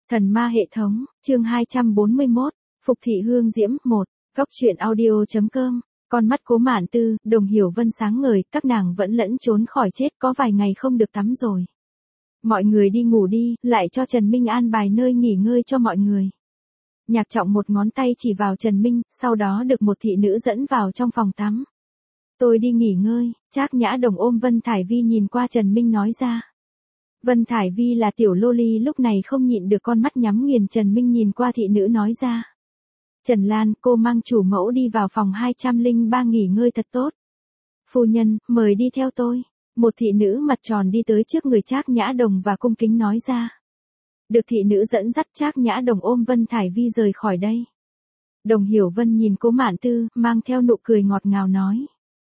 Thần ma hệ thống, chương 241, Phục thị hương diễm 1, góc truyện audio.com, con mắt Cố Mạn Tư, Đồng Hiểu Vân sáng ngời, các nàng vẫn lẫn trốn khỏi chết có vài ngày không được tắm rồi. Mọi người đi ngủ đi, lại cho Trần Minh an bài nơi nghỉ ngơi cho mọi người. Nhạc Trọng một ngón tay chỉ vào Trần Minh, sau đó được một thị nữ dẫn vào trong phòng tắm. Tôi đi nghỉ ngơi, Trác Nhã Đồng ôm Vân Thải Vi nhìn qua Trần Minh nói ra. Vân Thải Vi là tiểu lô ly lúc này không nhịn được con mắt nhắm nghiền Trần Minh nhìn qua thị nữ nói ra. Trần Lan, cô mang chủ mẫu đi vào phòng 203 nghỉ ngơi thật tốt. Phu nhân, mời đi theo tôi. Một thị nữ mặt tròn đi tới trước người Trác Nhã Đồng và cung kính nói ra. Được thị nữ dẫn dắt Trác Nhã Đồng ôm Vân Thải Vi rời khỏi đây. Đồng Hiểu Vân nhìn Cố Mạn Tư, mang theo nụ cười ngọt ngào nói.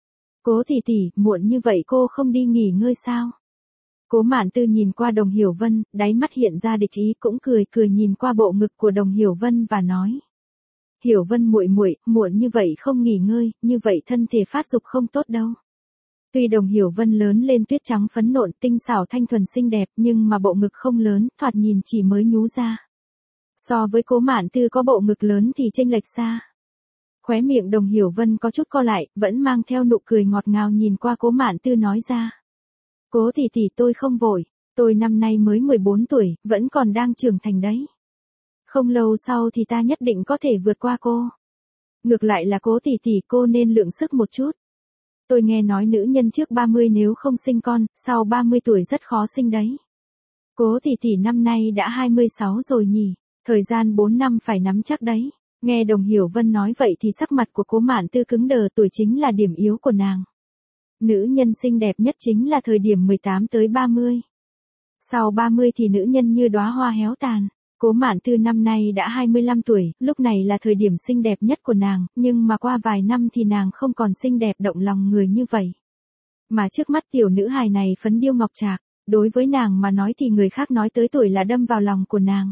Cố tỷ tỷ, muộn như vậy cô không đi nghỉ ngơi sao? Cố Mạn Tư nhìn qua Đồng Hiểu Vân, đáy mắt hiện ra địch ý cũng cười nhìn qua bộ ngực của Đồng Hiểu Vân và nói. Hiểu Vân muội muội, muộn như vậy không nghỉ ngơi, như vậy thân thể phát dục không tốt đâu. Tuy Đồng Hiểu Vân lớn lên tuyết trắng phấn nộn tinh xảo thanh thuần xinh đẹp nhưng mà bộ ngực không lớn, thoạt nhìn chỉ mới nhú ra. So với Cố Mạn Tư có bộ ngực lớn thì chênh lệch xa. Khóe miệng Đồng Hiểu Vân có chút co lại, vẫn mang theo nụ cười ngọt ngào nhìn qua Cố Mạn Tư nói ra. Cố tỷ tỷ tôi không vội, tôi năm nay mới 14 tuổi, vẫn còn đang trưởng thành đấy. Không lâu sau thì ta nhất định có thể vượt qua cô. Ngược lại là Cố tỷ tỷ cô nên lượng sức một chút. Tôi nghe nói nữ nhân trước 30 nếu không sinh con, sau 30 tuổi rất khó sinh đấy. Cố tỷ tỷ năm nay đã 26 rồi nhỉ, thời gian 4 năm phải nắm chắc đấy. Nghe Đồng Hiểu Vân nói vậy thì sắc mặt của Cố Mạn Tư cứng đờ, tuổi chính là điểm yếu của nàng. Nữ nhân xinh đẹp nhất chính là thời điểm 18 tới 30. Sau 30 thì nữ nhân như đóa hoa héo tàn. Cố Mạn Tư năm nay đã 25 tuổi, lúc này là thời điểm xinh đẹp nhất của nàng, nhưng mà qua vài năm thì nàng không còn xinh đẹp động lòng người như vậy. Mà trước mắt tiểu nữ hài này phấn điêu ngọc trạc, đối với nàng mà nói thì người khác nói tới tuổi là đâm vào lòng của nàng.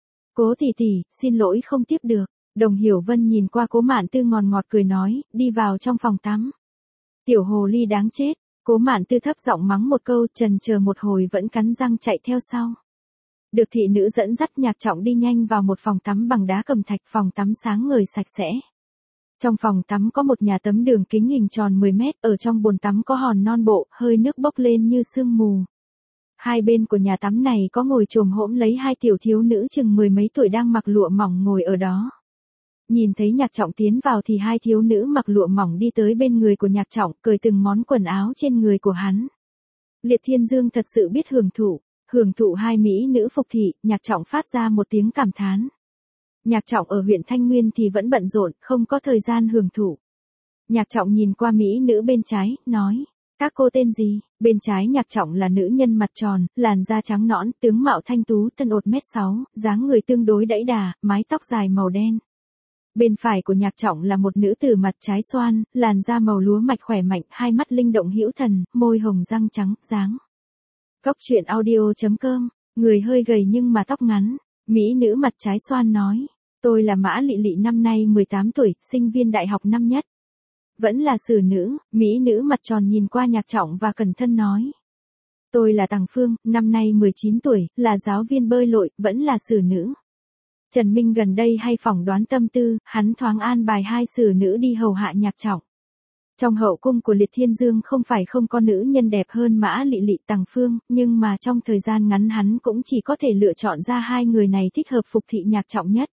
Cố tỷ tỷ, xin lỗi không tiếp được. Đồng Hiểu Vân nhìn qua Cố Mạn Tư ngọt cười nói, đi vào trong phòng tắm. Tiểu hồ ly đáng chết, Cố Mạn Tư thấp giọng mắng một câu, chần chờ một hồi vẫn cắn răng chạy theo sau. Được thị nữ dẫn dắt Nhạc Trọng đi nhanh vào một phòng tắm bằng đá cẩm thạch, phòng tắm sáng ngời sạch sẽ. Trong phòng tắm có một nhà tắm đường kính hình tròn 10 mét, ở trong bồn tắm có hòn non bộ, hơi nước bốc lên như sương mù. Hai bên của nhà tắm này có ngồi chồm hỗn lấy hai tiểu thiếu nữ chừng mười mấy tuổi đang mặc lụa mỏng ngồi ở đó. Nhìn thấy Nhạc Trọng tiến vào thì hai thiếu nữ mặc lụa mỏng đi tới bên người của Nhạc Trọng, cởi từng món quần áo trên người của hắn. Liệt Thiên Dương thật sự biết hưởng thụ hai mỹ nữ phục thị, Nhạc Trọng phát ra một tiếng cảm thán. Nhạc Trọng ở huyện Thanh Nguyên thì vẫn bận rộn, không có thời gian hưởng thụ. Nhạc Trọng nhìn qua mỹ nữ bên trái, nói, các cô tên gì? Bên trái Nhạc Trọng là nữ nhân mặt tròn, làn da trắng nõn, tướng mạo thanh tú, thân 1m6, dáng người tương đối đẫy đà, mái tóc dài màu đen. Bên phải của Nhạc Trọng là một nữ tử mặt trái xoan, làn da màu lúa mạch khỏe mạnh, hai mắt linh động hữu thần, môi hồng răng trắng, dáng. Góc truyện audio.com, người hơi gầy nhưng mà tóc ngắn. Mỹ nữ mặt trái xoan nói, tôi là Mã Lị Lị năm nay 18 tuổi, sinh viên đại học năm nhất. Vẫn là xử nữ, Mỹ nữ mặt tròn nhìn qua Nhạc Trọng và cẩn thận nói. Tôi là Tằng Phương, năm nay 19 tuổi, là giáo viên bơi lội, vẫn là xử nữ. Trần Minh gần đây hay phỏng đoán tâm tư, hắn thoáng an bài hai xử nữ đi hầu hạ Nhạc Trọng. Trong hậu cung của Liệt Thiên Dương không phải không có nữ nhân đẹp hơn Mã Lị Lị Tằng Phương, nhưng mà trong thời gian ngắn hắn cũng chỉ có thể lựa chọn ra hai người này thích hợp phục thị Nhạc Trọng nhất.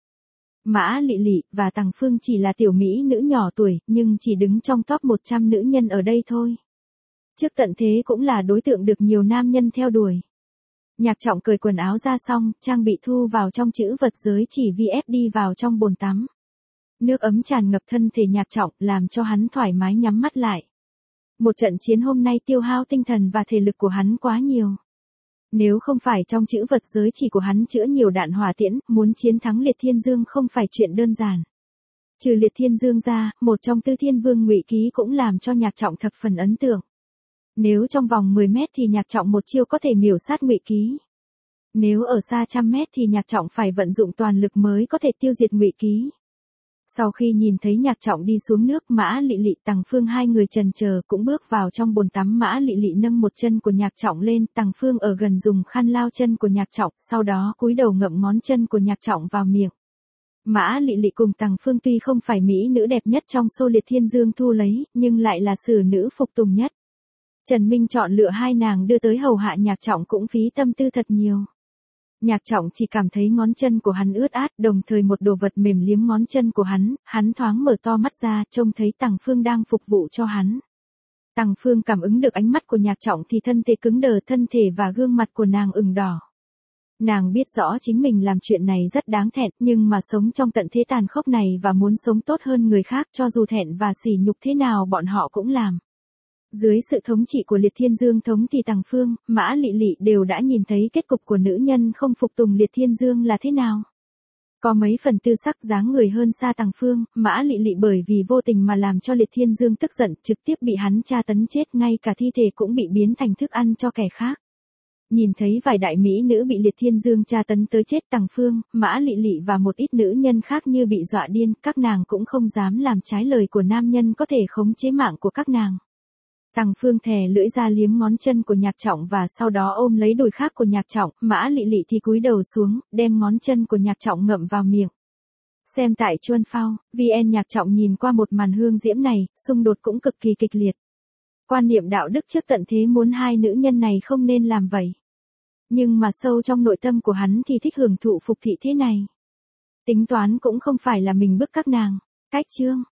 Mã Lị Lị và Tằng Phương chỉ là tiểu mỹ nữ nhỏ tuổi, nhưng chỉ đứng trong top 100 nữ nhân ở đây thôi. Trước tận thế cũng là đối tượng được nhiều nam nhân theo đuổi. Nhạc Trọng cởi quần áo ra xong, trang bị thu vào trong chữ vật giới chỉ VF đi vào trong bồn tắm. Nước ấm tràn ngập thân thể Nhạc Trọng, làm cho hắn thoải mái nhắm mắt lại. Một trận chiến hôm nay tiêu hao tinh thần và thể lực của hắn quá nhiều. Nếu không phải trong chữ vật giới chỉ của hắn chữa nhiều đạn hỏa tiễn, muốn chiến thắng Liệt Thiên Dương không phải chuyện đơn giản. Trừ Liệt Thiên Dương ra, một trong Tư Thiên Vương Ngụy Ký cũng làm cho Nhạc Trọng thập phần ấn tượng. Nếu trong vòng 10 mét thì Nhạc Trọng một chiêu có thể miểu sát Ngụy Ký. Nếu ở xa trăm mét thì Nhạc Trọng phải vận dụng toàn lực mới có thể tiêu diệt Ngụy Ký. Sau khi nhìn thấy Nhạc Trọng đi xuống nước, Mã Lị Lị Tằng Phương hai người chần chờ cũng bước vào trong bồn tắm. Mã Lị Lị nâng một chân của Nhạc Trọng lên, Tằng Phương ở gần dùng khăn lau chân của Nhạc Trọng, sau đó cúi đầu ngậm ngón chân của Nhạc Trọng vào miệng. Mã Lị Lị cùng Tằng Phương tuy không phải mỹ nữ đẹp nhất trong xô liệt thiên dương thu lấy, nhưng lại là xử nữ phục tùng nhất. Trần Minh chọn lựa hai nàng đưa tới hầu hạ Nhạc Trọng cũng phí tâm tư thật nhiều. Nhạc Trọng chỉ cảm thấy ngón chân của hắn ướt át, đồng thời một đồ vật mềm liếm ngón chân của hắn thoáng mở to mắt ra, trông thấy Tằng Phương đang phục vụ cho hắn. Tằng Phương cảm ứng được ánh mắt của Nhạc Trọng thì thân thể cứng đờ, thân thể và gương mặt của nàng ửng đỏ. Nàng biết rõ chính mình làm chuyện này rất đáng thẹn, nhưng mà sống trong tận thế tàn khốc này và muốn sống tốt hơn người khác, cho dù thẹn và sỉ nhục thế nào bọn họ cũng làm. Dưới sự thống trị của Liệt Thiên Dương thống thì Tằng Phương, Mã Lị Lị đều đã nhìn thấy kết cục của nữ nhân không phục tùng Liệt Thiên Dương là thế nào. Có mấy phần tư sắc dáng người hơn xa Tằng Phương, Mã Lị Lị bởi vì vô tình mà làm cho Liệt Thiên Dương tức giận, trực tiếp bị hắn tra tấn chết, ngay cả thi thể cũng bị biến thành thức ăn cho kẻ khác. Nhìn thấy vài đại mỹ nữ bị Liệt Thiên Dương tra tấn tới chết, Tằng Phương, Mã Lị Lị và một ít nữ nhân khác như bị dọa điên, các nàng cũng không dám làm trái lời của nam nhân có thể khống chế mạng của các nàng. Tằng Phương thè lưỡi ra liếm ngón chân của Nhạc Trọng và sau đó ôm lấy đùi khác của Nhạc Trọng, Mã Lị Lị thì cúi đầu xuống, đem ngón chân của Nhạc Trọng ngậm vào miệng. Xem tại Chuan Phao, VN. Nhạc Trọng nhìn qua một màn hương diễm này, xung đột cũng cực kỳ kịch liệt. Quan niệm đạo đức trước tận thế muốn hai nữ nhân này không nên làm vậy. Nhưng mà sâu trong nội tâm của hắn thì thích hưởng thụ phục thị thế này. Tính toán cũng không phải là mình bức các nàng. Cách chương